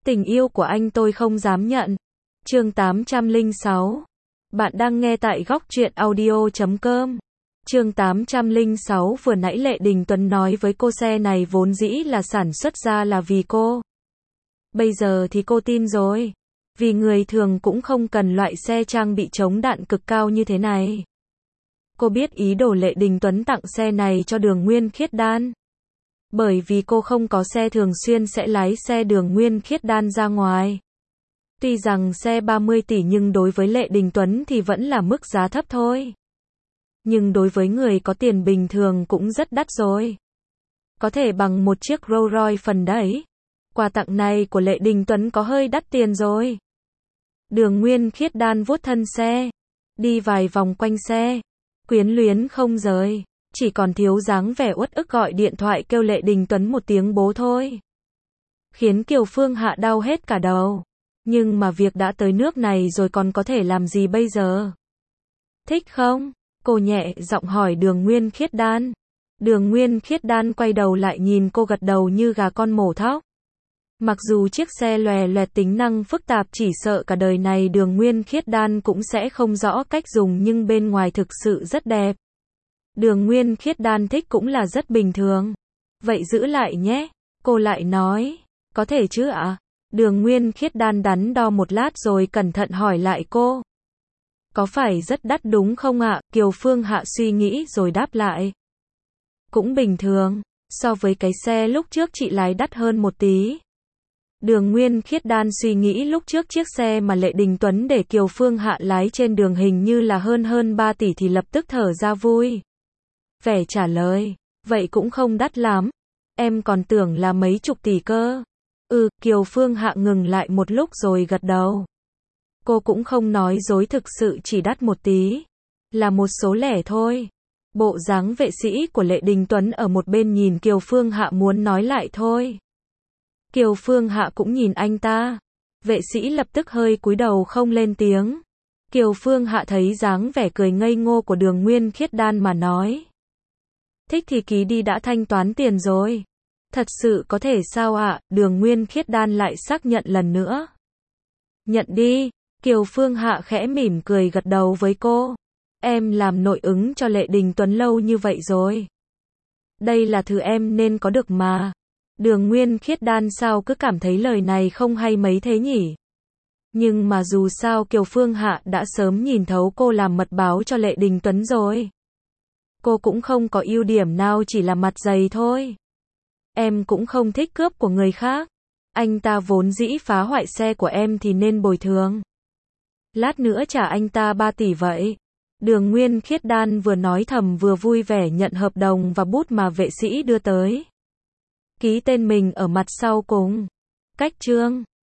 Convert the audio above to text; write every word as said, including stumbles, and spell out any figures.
Tình yêu của anh tôi không dám nhận. Chương tám trăm lẻ sáu. Bạn đang nghe tại góc truyện audio chấm com. Chương tám trăm lẻ sáu. Vừa nãy Lệ Đình Tuấn nói với cô xe này vốn dĩ là sản xuất ra là vì cô. Bây giờ thì cô tin rồi. Vì người thường cũng không cần loại xe trang bị chống đạn cực cao như thế này. Cô biết ý đồ Lệ Đình Tuấn tặng xe này cho Đường Nguyên Khiết Đan. Bởi vì cô không có xe thường xuyên sẽ lái xe Đường Nguyên Khiết Đan ra ngoài. Tuy rằng xe ba mươi tỷ nhưng đối với Lệ Đình Tuấn thì vẫn là mức giá thấp thôi. Nhưng đối với người có tiền bình thường cũng rất đắt rồi. Có thể bằng một chiếc Rolls Royce phần đấy. Quà tặng này của Lệ Đình Tuấn có hơi đắt tiền rồi. Đường Nguyên Khiết Đan vuốt thân xe. Đi vài vòng quanh xe. Quyến luyến không rời. Chỉ còn thiếu dáng vẻ uất ức gọi điện thoại kêu Lệ Đình Tuấn một tiếng bố thôi. Khiến Kiều Phương Hạ đau hết cả đầu. Nhưng mà việc đã tới nước này rồi còn có thể làm gì bây giờ? Thích không? Cô nhẹ giọng hỏi Đường Nguyên Khiết Đan. Đường Nguyên Khiết Đan quay đầu lại nhìn cô gật đầu như gà con mổ thóc. Mặc dù chiếc xe lòe loẹt tính năng phức tạp chỉ sợ cả đời này Đường Nguyên Khiết Đan cũng sẽ không rõ cách dùng nhưng bên ngoài thực sự rất đẹp. Đường Nguyên Khiết Đan thích cũng là rất bình thường. Vậy giữ lại nhé. Cô lại nói. Có thể chứ ạ? À? Đường Nguyên Khiết Đan đắn đo một lát rồi cẩn thận hỏi lại cô. Có phải rất đắt đúng không ạ? À? Kiều Phương Hạ suy nghĩ rồi đáp lại. Cũng bình thường. So với cái xe lúc trước chị lái đắt hơn một tí. Đường Nguyên Khiết Đan suy nghĩ lúc trước chiếc xe mà Lệ Đình Tuấn để Kiều Phương Hạ lái trên đường hình như là hơn hơn ba tỷ thì lập tức thở ra vui. Vẻ trả lời, vậy cũng không đắt lắm. Em còn tưởng là mấy chục tỷ cơ. Ừ, Kiều Phương Hạ ngừng lại một lúc rồi gật đầu. Cô cũng không nói dối thực sự chỉ đắt một tí. Là một số lẻ thôi. Bộ dáng vệ sĩ của Lệ Đình Tuấn ở một bên nhìn Kiều Phương Hạ muốn nói lại thôi. Kiều Phương Hạ cũng nhìn anh ta. Vệ sĩ lập tức hơi cúi đầu không lên tiếng. Kiều Phương Hạ thấy dáng vẻ cười ngây ngô của Đường Nguyên Khiết Đan mà nói. Thích thì ký đi đã thanh toán tiền rồi. Thật sự có thể sao ạ? À? Đường Nguyên Khiết Đan lại xác nhận lần nữa. Nhận đi. Kiều Phương Hạ khẽ mỉm cười gật đầu với cô. Em làm nội ứng cho Lệ Đình Tuấn lâu như vậy rồi. Đây là thứ em nên có được mà. Đường Nguyên Khiết Đan sao cứ cảm thấy lời này không hay mấy thế nhỉ? Nhưng mà dù sao Kiều Phương Hạ đã sớm nhìn thấu cô làm mật báo cho Lệ Đình Tuấn rồi. Cô cũng không có ưu điểm nào chỉ là mặt dày thôi. Em cũng không thích cướp của người khác. Anh ta vốn dĩ phá hoại xe của em thì nên bồi thường. Lát nữa trả anh ta ba tỷ vậy. Đường Nguyên Khiết Đan vừa nói thầm vừa vui vẻ nhận hợp đồng và bút mà vệ sĩ đưa tới. Ký tên mình ở mặt sau cùng. Cách chương.